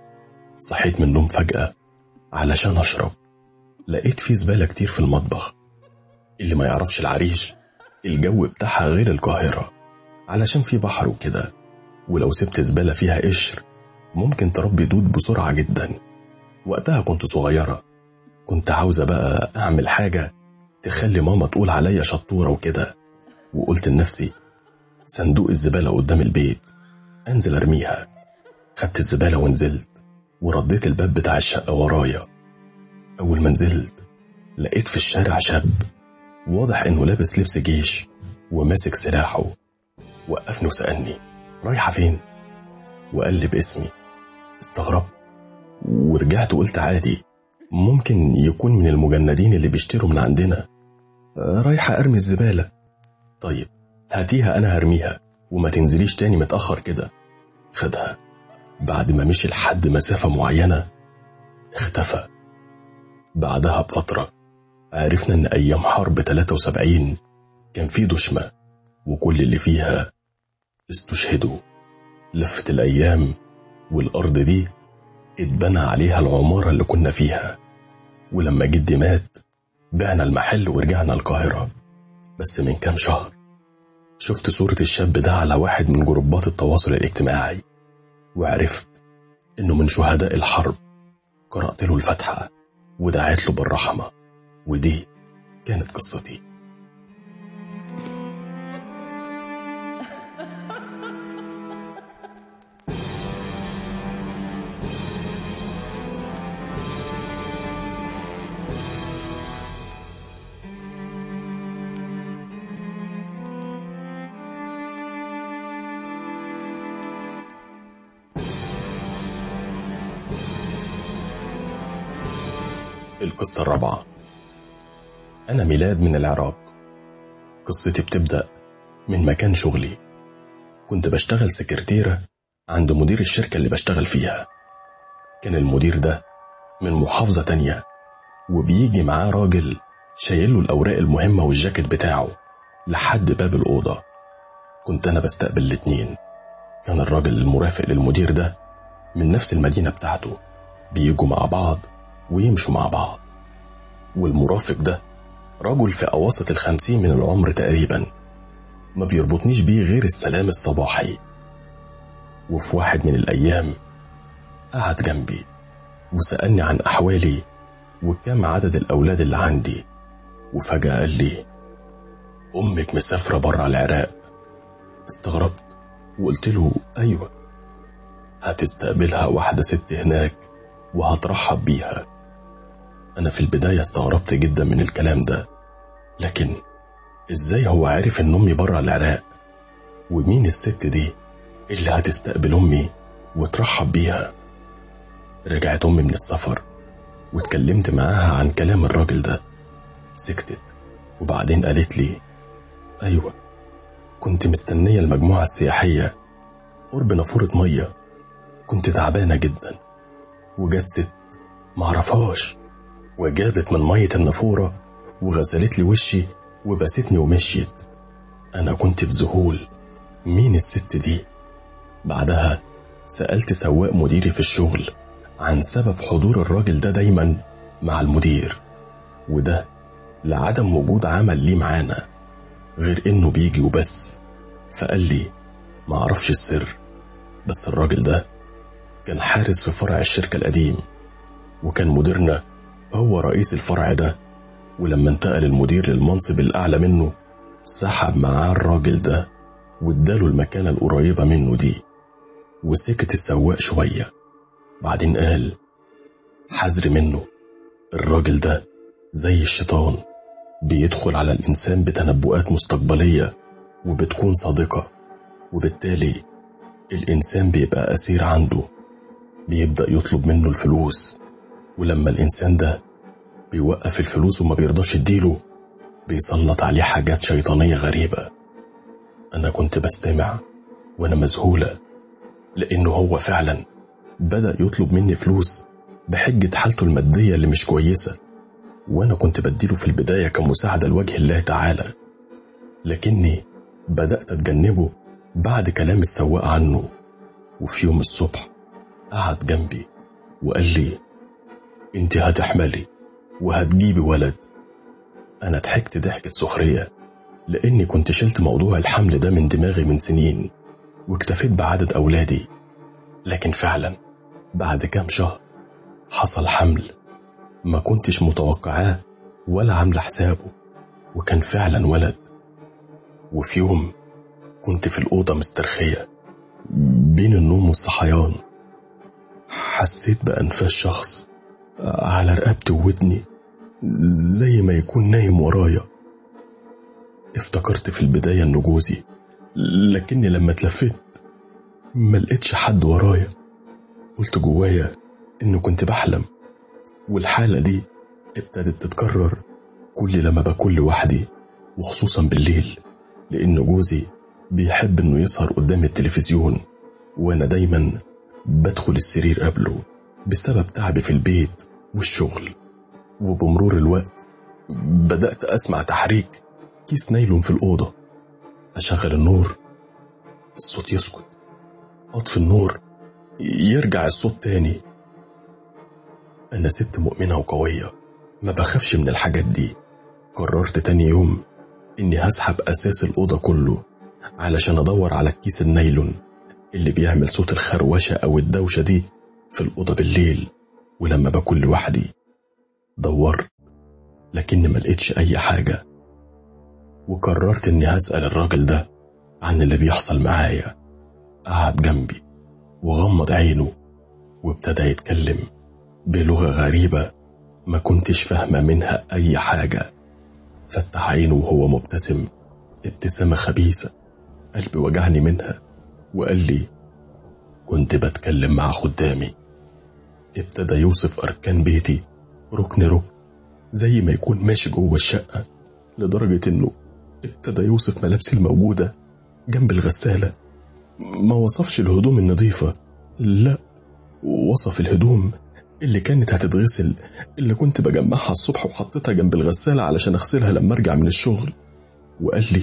صحيت من النوم فجأة علشان أشرب، لقيت في زبالة كتير في المطبخ. اللي ما يعرفش العريش الجو بتاعها غير القاهرة علشان في بحر وكده، ولو سبت زبالة فيها قشر ممكن تربي دود بسرعة جدا. وقتها كنت صغيرة، كنت عاوزة بقى أعمل حاجة تخلي ماما تقول عليا شطورة وكده، وقلت لنفسي صندوق الزبالة قدام البيت أنزل أرميها. خدت الزبالة ونزلت ورديت الباب بتاع الشقة ورايا. أول ما نزلت لقيت في الشارع شاب واضح إنه لابس لبس جيش وماسك سلاحه. وقفني وسألني رايحة فين؟ وقال لي باسمي. استغربت ورجعت وقلت عادي، ممكن يكون من المجندين اللي بيشتروا من عندنا. رايحة أرمي الزبالة. طيب هاتيها أنا هرميها وما تنزليش تاني متأخر كده. خدها. بعد ما مشي لحد مسافة معينة اختفى. بعدها بفترة عرفنا إن أيام حرب 73 كان في دشمة وكل اللي فيها استشهدوا. لفت الأيام والأرض دي اتبنى عليها العمارة اللي كنا فيها. ولما جدي مات بعنا المحل ورجعنا القاهرة. بس من كام شهر شفت صورة الشاب ده على واحد من جروبات التواصل الاجتماعي، وعرفت إنه من شهداء الحرب. قرأت له الفاتحة ودعيت له بالرحمة، ودي كانت قصتي. القصة الرابعة. أنا ميلاد من العراق. قصتي بتبدأ من مكان شغلي. كنت بشتغل سكرتيرة عند مدير الشركة اللي بشتغل فيها. كان المدير ده من محافظة تانية، وبيجي معاه راجل شايله الأوراق المهمة والجاكيت بتاعه لحد باب الأوضة. كنت أنا بستقبل الاتنين. كان الراجل المرافق للمدير ده من نفس المدينة بتاعته، بيجوا مع بعض ويمشوا مع بعض. والمرافق ده رجل في أواسط 50 من العمر تقريبا، ما بيربطنيش بيه غير السلام الصباحي. وفي واحد من الأيام قعد جنبي وسألني عن أحوالي وكم عدد الأولاد اللي عندي. وفجأة قال لي أمك مسافرة برا العراق. استغربت وقلت له أيوة. هتستقبلها واحدة ست هناك وهترحب بيها. أنا في البداية استغربت جدا من الكلام ده، لكن إزاي هو عارف إن أمي برا العراق؟ ومين الست دي اللي هتستقبل أمي وترحب بيها؟ رجعت أمي من السفر واتكلمت معاها عن كلام الراجل ده. سكتت وبعدين قالت لي أيوة، كنت مستنية المجموعة السياحية قرب نافورة مية. كنت تعبانة جدا وجات ست معرفهاش وجابت من مية النافورة وغسلت لي وشي وبستني ومشيت. أنا كنت بذهول، مين الست دي؟ بعدها سألت سواق مديري في الشغل عن سبب حضور الراجل ده دايما مع المدير، وده لعدم وجود عمل ليه معانا غير إنه بيجي وبس. فقال لي ما أعرفش السر، بس الراجل ده كان حارس في فرع الشركة القديم، وكان مديرنا هو رئيس الفرع ده. ولما انتقل المدير للمنصب الأعلى منه سحب معاه الراجل ده واداله المكانة القريبة منه دي. وسكت السواق شوية، بعدين قال حذر منه، الراجل ده زي الشيطان، بيدخل على الإنسان بتنبؤات مستقبلية وبتكون صادقة، وبالتالي الإنسان بيبقى أسير عنده، بيبدأ يطلب منه الفلوس، ولما الإنسان ده بيوقف الفلوس وما بيرضاش يديله بيسلط عليه حاجات شيطانية غريبة. أنا كنت بستمع وأنا مذهولة، لأنه هو فعلا بدأ يطلب مني فلوس بحجة حالته المادية اللي مش كويسة، وأنا كنت بديله في البداية كمساعدة لوجه الله تعالى، لكني بدأت أتجنبه بعد كلام السواق عنه. وفي يوم الصبح قعد جنبي وقال لي انت هتحملي وهتجيبي ولد. انا ضحكت ضحكة سخرية لاني كنت شلت موضوع الحمل ده من دماغي من سنين واكتفيت بعدد اولادي. لكن فعلا بعد كام شهر حصل حمل ما كنتش متوقعاه ولا عامله حسابه، وكان فعلا ولد. وفي يوم كنت في الأوضة مسترخية بين النوم والصحيان، حسيت بأنفاس شخص على رقبتي وودني زي ما يكون نايم ورايا. افتكرت في البداية انه جوزي، لكني لما اتلفت ما لقيتش حد ورايا. قلت جوايا انه كنت بحلم، والحالة دي ابتدت تتكرر كل لما بكون لوحدي، وخصوصا بالليل، لأن جوزي بيحب انه يسهر قدام التلفزيون، وانا دايما بدخل السرير قبله بسبب تعبي في البيت والشغل. وبمرور الوقت بدأت أسمع تحريك كيس نايلون في الأوضة. أشغل النور، الصوت يسكت، أطفي النور، يرجع الصوت تاني. أنا ست مؤمنة وقوية، ما بخافش من الحاجات دي. قررت تاني يوم إني هسحب أساس الأوضة كله علشان أدور على الكيس النايلون اللي بيعمل صوت الخروشة أو الدوشة دي في الأوضة بالليل ولما بكون لوحدي. دورت لكن ما لقيتش أي حاجة، وقررت إني هسأل الراجل ده عن اللي بيحصل معايا. قعد جنبي وغمض عينه وابتدى يتكلم بلغة غريبة ما كنتش فاهمة منها أي حاجة. فتح عينه وهو مبتسم ابتسامة خبيثة قلبي وجعني منها، وقال لي كنت بتكلم مع خدامي. ابتدى يوصف أركان بيتي ركن ركن زي ما يكون ماشي جوه الشقة، لدرجة إنه ابتدى يوصف ملابسي الموجودة جنب الغسالة. ما وصفش الهدوم النظيفة، لا، وصف الهدوم اللي كانت هتتغسل، اللي كنت بجمعها الصبح وحطيتها جنب الغسالة علشان أغسلها لما أرجع من الشغل. وقال لي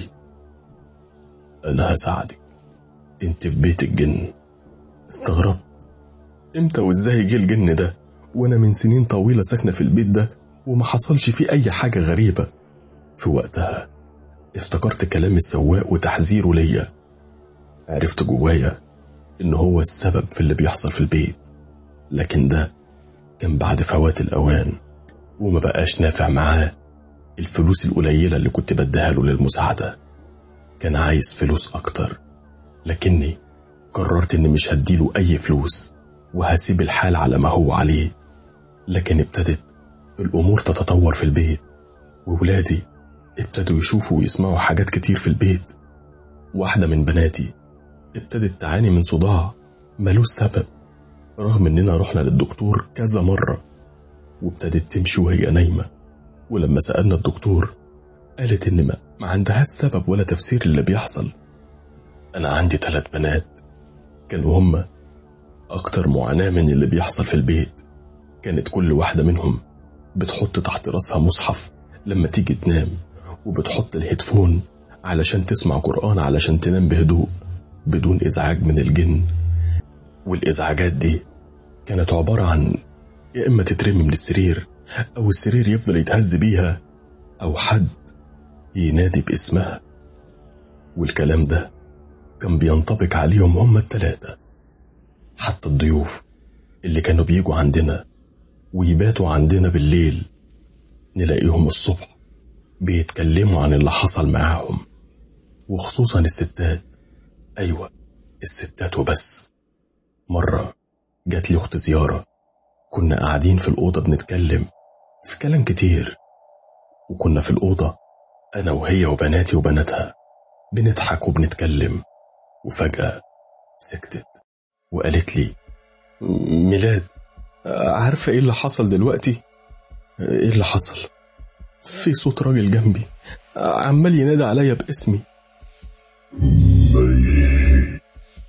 أنا هساعدك، انت في بيت الجن. استغربت، امتى وازاي جه الجن ده وانا من سنين طويلة ساكنة في البيت ده وما حصلش فيه اي حاجة غريبة؟ في وقتها افتكرت كلام السواق وتحذيره ليا. عرفت جوايا ان هو السبب في اللي بيحصل في البيت، لكن ده كان بعد فوات الاوان وما بقاش نافع معاه الفلوس القليلة اللي كنت بديها له للمساعدة. كان عايز فلوس اكتر، لكني قررت اني مش هديله اي فلوس وهسيب الحال على ما هو عليه. لكن ابتدت الامور تتطور في البيت، وولادي ابتدوا يشوفوا ويسمعوا حاجات كتير في البيت. واحدة من بناتي ابتدت تعاني من صداع ملوش سبب، رغم اننا رحنا للدكتور كذا مرة، وابتدت تمشي وهي نايمة. ولما سألنا الدكتور قالت ان ما عندهاش سبب ولا تفسير اللي بيحصل. انا عندي 3 بنات كانوا هم اكتر معاناة من اللي بيحصل في البيت. كانت كل واحدة منهم بتحط تحت راسها مصحف لما تيجي تنام، وبتحط الهيدفون علشان تسمع قرآن علشان تنام بهدوء بدون إزعاج من الجن. والإزعاجات دي كانت عبارة عن يا إما تترمي من السرير، أو السرير يفضل يتهز بيها، أو حد ينادي باسمها. والكلام ده كان بينطبق عليهم هم ال3. حتى الضيوف اللي كانوا بيجوا عندنا ويباتوا عندنا بالليل نلاقيهم الصبح بيتكلموا عن اللي حصل معاهم، وخصوصا الستات. أيوة، الستات وبس. مرة جات لي أخت زيارة، كنا قاعدين في الأوضة بنتكلم في كلام كتير، وكنا في الأوضة أنا وهي وبناتي وبناتها بنضحك وبنتكلم، وفجأة سكتت وقالت لي ميلاد، عارفة ايه اللي حصل دلوقتي؟ ايه اللي حصل؟ في صوت راجل جنبي عمال ينادي عليا باسمي. مي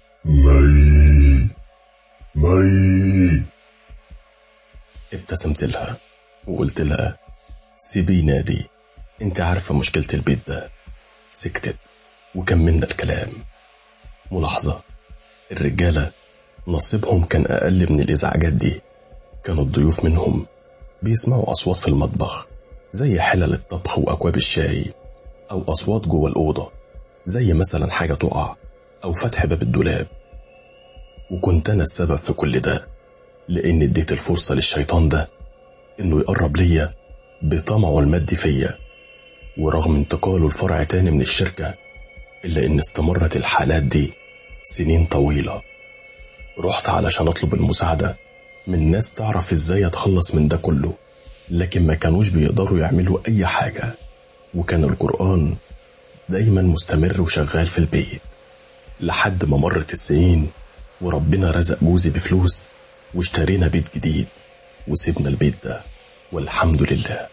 مي مي. ابتسمت لها وقلت لها سيبي نادي، انت عارفة مشكلة البيت ده. سكتت وكملنا الكلام. ملاحظة، الرجالة نصيبهم كان أقل من الإزعاجات دي، كان الضيوف منهم بيسمعوا أصوات في المطبخ زي حلل الطبخ وأكواب الشاي، أو أصوات جوه الأوضة زي مثلا حاجة تقع أو فتح باب الدولاب. وكنت أنا السبب في كل ده، لأن اديت الفرصة للشيطان ده إنه يقرب ليا بطمعه المادي فيا. ورغم انتقاله لفرع تاني من الشركة، إلا إن استمرت الحالات دي سنين طويلة. رحت علشان أطلب المساعدة من ناس تعرف إزاي أتخلص من ده كله، لكن ما كانوش بيقدروا يعملوا أي حاجة. وكان القرآن دايما مستمر وشغال في البيت، لحد ما مرت السنين وربنا رزق جوزي بفلوس واشترينا بيت جديد وسيبنا البيت ده والحمد لله.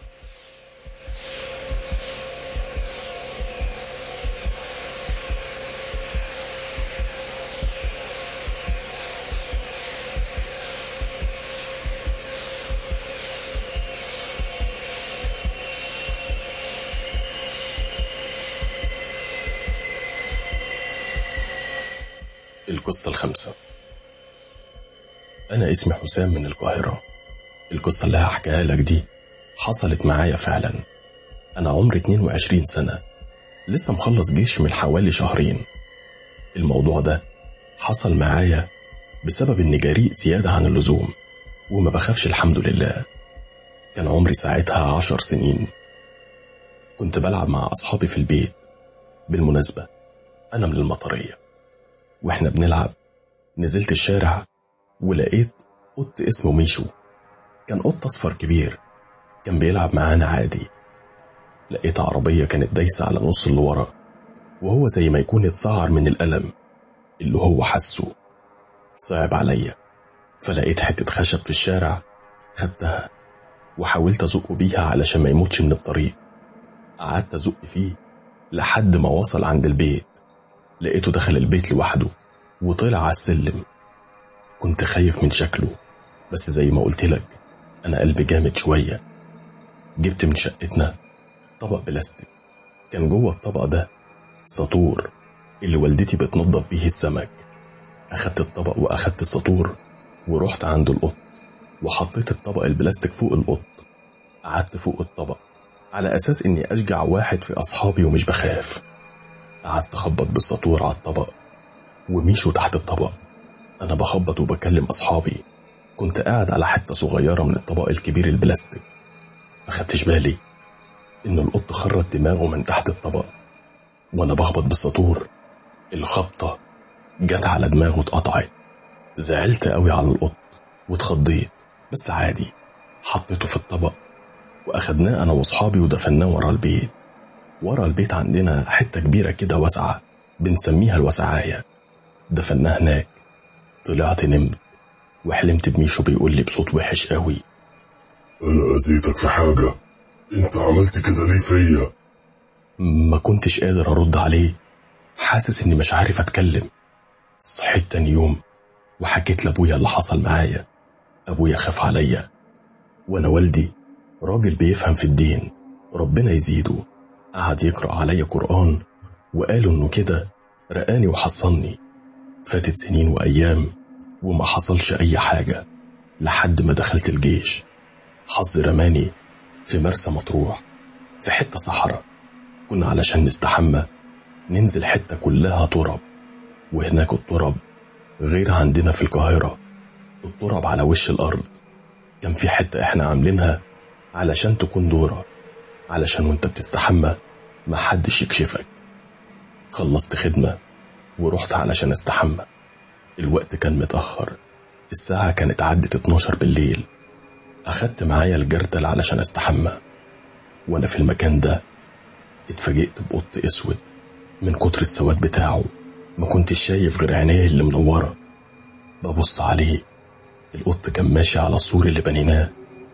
القصة الخامسة. أنا اسمي حسام من القاهرة. القصة اللي هحكيها لك دي حصلت معايا فعلا. أنا عمري 22 سنة، لسه مخلص جيش من حوالي شهرين. الموضوع ده حصل معايا بسبب إني جريء زيادة عن اللزوم وما بخافش الحمد لله. كان عمري ساعتها 10 سنين. كنت بلعب مع أصحابي في البيت. بالمناسبة أنا من المطرية. وإحنا بنلعب نزلت الشارع ولقيت قط اسمه ميشو. كان قط أصفر كبير، كان بيلعب معانا عادي. لقيت عربية كانت دايسة على نص اللي ورا، وهو زي ما يكون اتسعر من الألم اللي هو حسه. صعب عليا، فلقيت حتة خشب في الشارع، خدتها وحاولت أزقه بيها علشان ما يموتش من الطريق. قعدت أزق فيه لحد ما وصل عند البيت. لقيته دخل البيت لوحده وطلع على السلم. كنت خايف من شكله، بس زي ما قلت لك أنا قلبي جامد شوية. جبت من شقتنا طبق بلاستيك، كان جوه الطبق ده سطور اللي والدتي بتنضف بيه السمك. أخدت الطبق وأخدت السطور ورحت عند القط وحطيت الطبق البلاستيك فوق القط. قعدت فوق الطبق على أساس إني أشجع واحد في أصحابي ومش بخاف. قعدت أخبط بالسطور على الطبق وميشو تحت الطبق. أنا بخبط وبكلم أصحابي. كنت قاعد على حتة صغيرة من الطبق الكبير البلاستيك. ما خدتش بالي إن القط خرج دماغه من تحت الطبق وأنا بخبط بالسطور. الخبطة جت على دماغه اتقطعت. زعلت قوي على القط واتخضيت، بس عادي. حطيته في الطبق وأخدناه أنا وأصحابي ودفناه ورا البيت. ورا البيت عندنا حتة كبيرة كده واسعة بنسميها الوسعاية. دفناه هناك. طلعت نمت وحلمت بميشو بيقول لي بصوت وحش قوي: أنا أذيتك في حاجة؟ أنت عملت كده ليه فيا؟ ما كنتش قادر أرد عليه، حاسس إني مش عارف أتكلم. صحيت تاني يوم وحكيت لأبويا اللي حصل معايا. أبويا خاف عليا، وأنا والدي راجل بيفهم في الدين ربنا يزيده. قعد يقرأ عليا قرآن وقالوا إنه كده رقاني وحصني. فاتت سنين وأيام وما حصلش أي حاجة لحد ما دخلت الجيش. حظ رماني في مرسى مطروح في حتة صحراء. كنا علشان نستحمى ننزل حتة كلها تراب، وهناك التراب غير عندنا في القاهرة. التراب على وش الأرض. كان في حتة احنا عاملينها علشان تكون دورة، علشان وانت بتستحمى ما حدش يكشفك. خلصت خدمة ورحت علشان استحمى. الوقت كان متأخر، الساعة كانت عدت 12 بالليل. أخدت معايا الجردل علشان استحمى. وانا في المكان ده اتفاجئت بقط اسود. من كتر السواد بتاعه ما كنتش شايف غير عينيه اللي منورة. ببص عليه، القط كان ماشي على السور اللي بنيناه.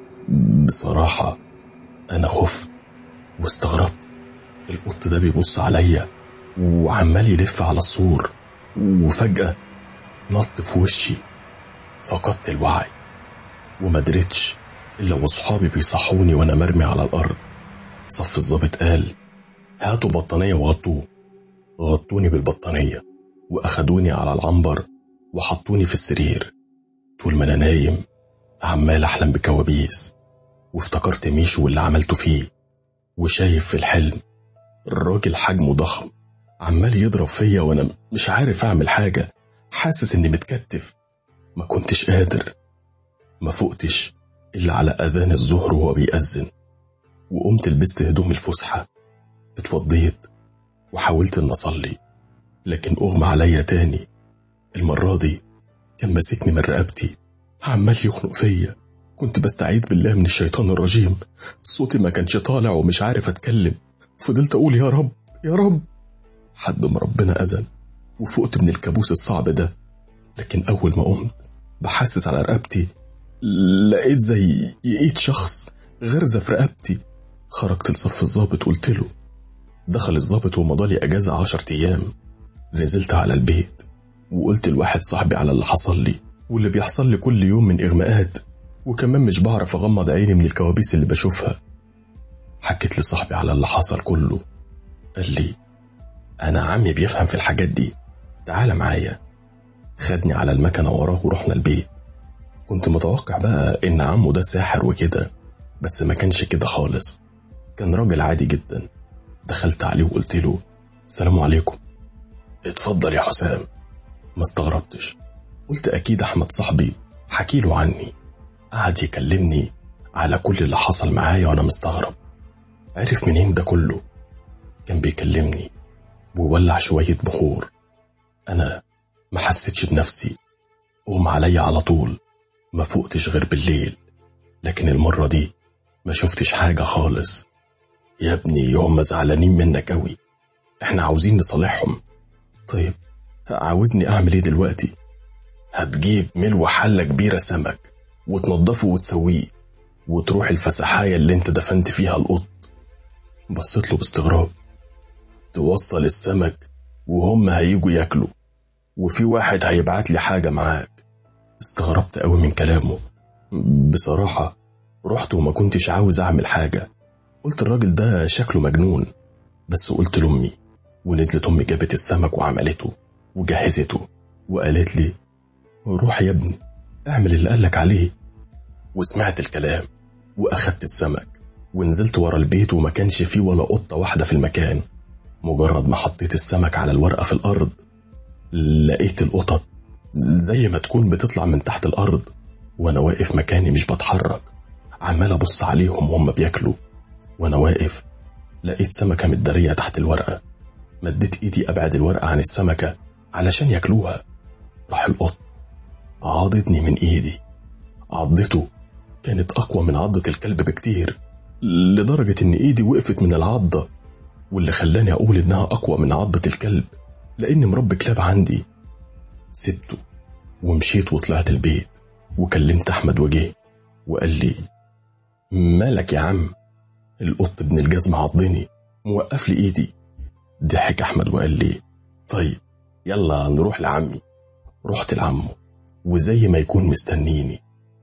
بصراحة أنا خفت واستغربت. القط ده بيبص عليا وعمال يلف على السور، وفجأة نط في وشي. فقدت الوعي وما دريتش إلا وصحابي بيصحوني وأنا مرمي على الأرض. صف الضابط قال: هاتوا بطانية وغطوه. غطوني بالبطانية وأخدوني على العنبر وحطوني في السرير. طول ما أنا نايم عمال أحلم بكوابيس، وافتكرت ميشو واللي عملته فيه، وشايف في الحلم الراجل حجمه ضخم عمال يضرب فيا وأنا مش عارف أعمل حاجة، حاسس إني متكتف. ما كنتش قادر. ما فقتش إلا على أذان الظهر وهو بيأذن، وقمت لبست هدوم الفسحة، اتوضيت وحاولت إن أصلي، لكن أغمى عليا تاني. المرة دي كان ماسكني من رقبتي عمال يخنق فيا. كنت بستعيذ بالله من الشيطان الرجيم، صوتي ما كانش طالع ومش عارف أتكلم. فضلت أقول يا رب يا رب حد ما ربنا أذن وفقت من الكابوس الصعب ده. لكن أول ما قمت بحسس على رقبتي لقيت زي ايد شخص غرزة في رقبتي. خرجت لصف الضابط قلت له. دخل الضابط ومضالي أجازة 10 أيام. نزلت على البيت وقلت لواحد صاحبي على اللي حصل لي واللي بيحصل لي كل يوم من إغماءات، وكمان مش بعرف أغمض عيني من الكوابيس اللي بشوفها. حكيت لصاحبي على اللي حصل كله. قال لي أنا عمي بيفهم في الحاجات دي، تعال معايا. خدني على المكنة وراه ورحنا البيت. كنت متوقع بقى إن عمه ده ساحر وكده، بس ما كانش كده خالص. كان راجل عادي جدا. دخلت عليه وقلت له السلام عليكم. اتفضل يا حسام. ما استغربتش، قلت أكيد أحمد صاحبي حكيله عني. قعد يكلمني على كل اللي حصل معايا وأنا مستغرب. عرف منين ده كله؟ كان بيكلمني وولع شوية بخور. أنا ما حسيتش بنفسي، أغمى عليا على طول. ما فقتش غير بالليل، لكن المرة دي ما شفتش حاجة خالص. يا ابني هم زعلانين منك قوي، احنا عاوزين نصالحهم. طيب عاوزني اعمل ايه دلوقتي؟ هتجيب ملوى حلة كبيرة سمك وتنضفه وتسويه، وتروح الفسحاية اللي انت دفنت فيها القط. بصيت له باستغراب. توصل السمك وهم هيجوا ياكلوا، وفي واحد هيبعت لي حاجة معاك. استغربت قوي من كلامه. بصراحة رحت وما كنتش عاوز اعمل حاجة. قلت الراجل ده شكله مجنون، بس قلت لأمي، ونزلت أمي جابت السمك وعملته وجهزته وقالت لي روح يا ابني اعمل اللي قالك عليه. وسمعت الكلام وأخدت السمك ونزلت ورا البيت، وما كانش فيه ولا قطة واحدة في المكان. مجرد ما حطيت السمك على الورقة في الأرض لقيت القطط زي ما تكون بتطلع من تحت الأرض، وأنا واقف مكاني مش بتحرك، عمال أبص عليهم وهم بياكلوا. وأنا واقف لقيت سمكة متدارية تحت الورقة. مديت إيدي أبعد الورقة عن السمكة علشان ياكلوها. راح القط عضتني من إيدي. عضته كانت أقوى من عضة الكلب بكتير، لدرجة إن إيدي وقفت من العضة، واللي خلاني أقول إنها أقوى من عضة الكلب لأني مربي كلاب عندي. سبته ومشيت وطلعت البيت، وكلمت أحمد وجه وقال لي مالك يا عم؟ القط ابن الجزمة عضني موقف لي إيدي. ضحك أحمد وقال لي طيب يلا نروح لعمي. رحت لعمه وزي ما يكون مستنيني.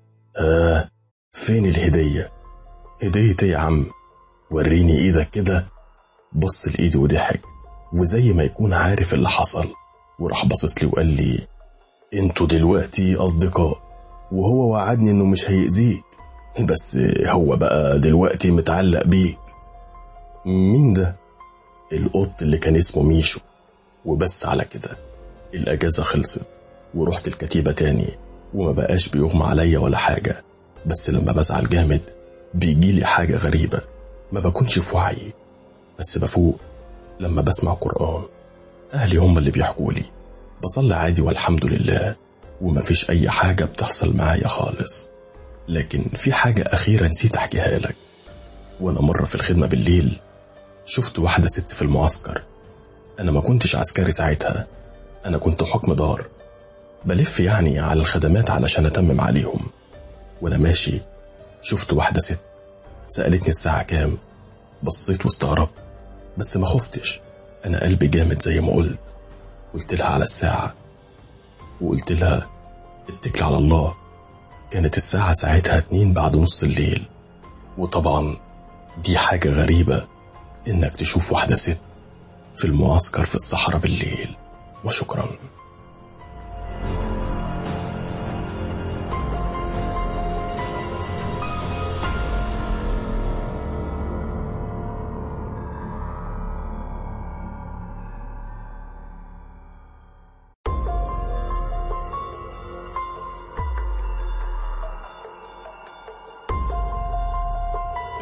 فين الهدية؟ هدية يا عم؟ وريني إيدك كده. بص لإيدي وضحك، وزي ما يكون عارف اللي حصل، وراح بصص لي وقال لي انتوا دلوقتي أصدقاء، وهو وعدني إنه مش هيأذيك، بس هو بقى دلوقتي متعلق بيك. مين ده؟ القط اللي كان اسمه ميشو. وبس على كده الأجازة خلصت ورحت الكتيبة تاني، وما بقاش بيغمى عليا ولا حاجة، بس لما بزعل جامد بيجيلي حاجة غريبة، ما بكونش في وعي، بس بفوق لما بسمع قرآن. أهلي هم اللي بيحكوا لي. بصلي عادي والحمد لله، وما فيش أي حاجة بتحصل معايا خالص. لكن في حاجة أخيرة نسيت أحكيها لك. وأنا مرة في الخدمة بالليل شفت واحدة ست في المعسكر. أنا ما كنتش عسكري ساعتها، أنا كنت حكم دار، بلف يعني على الخدمات علشان أتمم عليهم. وأنا ماشي شفت واحدة ست سألتني الساعة كام. بصيت واستغربت، بس ما خفتش، أنا قلبي جامد زي ما قلت. قلت لها على الساعة، وقلت لها اتكل على الله. كانت الساعة ساعتها 2 بعد نص الليل. وطبعا دي حاجة غريبة إنك تشوف واحدة ست في المعسكر في الصحراء بالليل. وشكرا.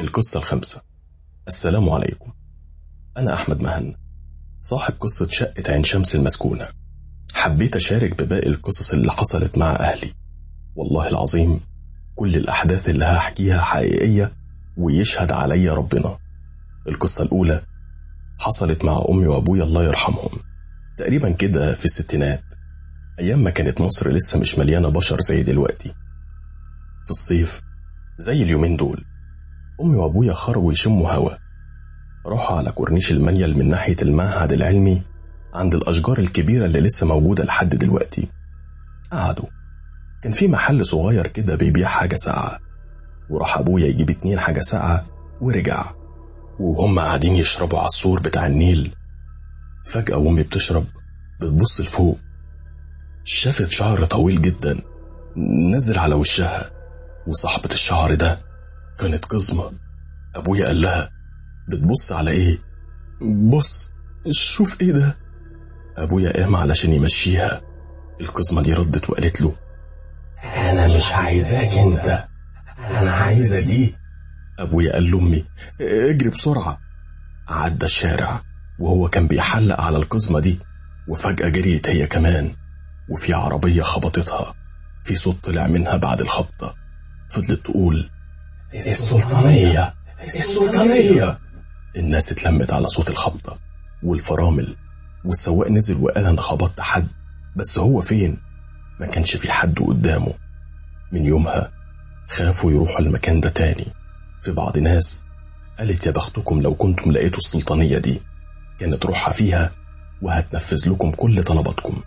القصة الخامسة. السلام عليكم، أنا أحمد مهنا، صاحب قصة شقة عين شمس المسكونة. حبيت أشارك بباقي القصص اللي حصلت مع أهلي. والله العظيم كل الأحداث اللي هحكيها حقيقية ويشهد عليا ربنا. القصة الأولى حصلت مع أمي وأبويا الله يرحمهم، تقريبا كده في الستينات، أيام ما كانت مصر لسه مش مليانة بشر زي دلوقتي. في الصيف زي اليومين دول، أمي وأبويا خرجوا يشموا هوا، راحوا على كورنيش المنيل من ناحية المعهد العلمي عند الأشجار الكبيرة اللي لسه موجودة لحد دلوقتي. قعدوا، كان في محل صغير كده بيبيع حاجة ساقعة، وراح أبويا يجيب 2 حاجة ساقعة ورجع. وهم قاعدين يشربوا على السور بتاع النيل، فجأة أمي بتشرب بتبص لفوق، شافت شعر طويل جدا نزل على وشها، وصاحبة الشعر ده كانت قزمة. أبويا قال لها بتبص على إيه؟ بص شوف إيه ده. أبويا قام علشان يمشيها. القزمة دي ردت وقالت له أنا مش عايزاك أنت، أنا عايزة دي. أبويا قال لأمي اجري بسرعة. عدى الشارع وهو كان بيحلق على القزمة دي، وفجأة جريت هي كمان، وفي عربية خبطتها. في صوت طلع منها بعد الخبطة، فضلت تقول السلطانية السلطانية. الناس اتلمت على صوت الخبطة والفرامل، والسواق نزل وقال أنا خبطت حد، بس هو فين؟ ما كانش في حد قدامه. من يومها خافوا يروحوا المكان ده تاني. في بعض ناس قالت يا بختكم لو كنتم لقيتوا السلطانية دي، كانت روحها فيها وهتنفذ لكم كل طلباتكم.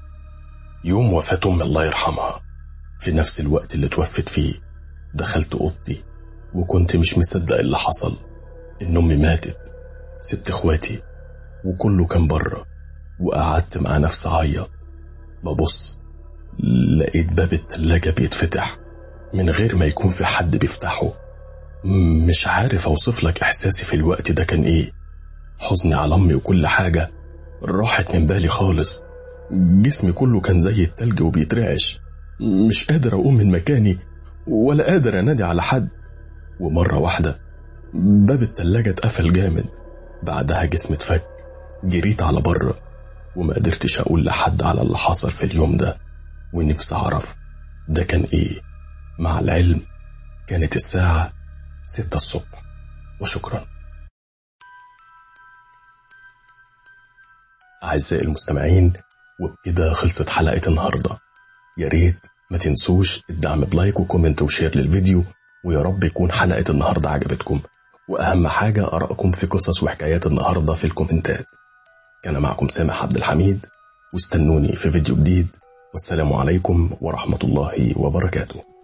يوم وفاة أمي الله يرحمها، في نفس الوقت اللي توفت فيه، دخلت أوضتي وكنت مش مصدق اللي حصل، إن أمي ماتت. سبت إخواتي وكله كان بره، وقعدت مع نفسي أعيط. ببص لقيت باب التلاجة بيتفتح من غير ما يكون في حد بيفتحه. مش عارف أوصف لك إحساسي في الوقت ده كان إيه. حزني على أمي وكل حاجة راحت من بالي خالص. جسمي كله كان زي التلج وبيترعش، مش قادر أقوم من مكاني ولا قادر أنادي على حد. ومرة واحدة باب التلاجة اتقفل جامد، بعدها جسمي اتفك. جريت على بره وما قدرتش أقول لحد على اللي حصل في اليوم ده، ونفسي أعرف ده كان إيه. مع العلم كانت الساعة 6 الصبح. وشكرا. أعزائي المستمعين، وبكده خلصت حلقة النهاردة. يا ريت ما تنسوش الدعم بلايك وكومنت وشير للفيديو، ويا رب يكون حلقة النهاردة عجبتكم، وأهم حاجة آرائكم في قصص وحكايات النهاردة في الكومنتات. كان معكم سامح عبد الحميد، واستنوني في فيديو جديد، والسلام عليكم ورحمة الله وبركاته.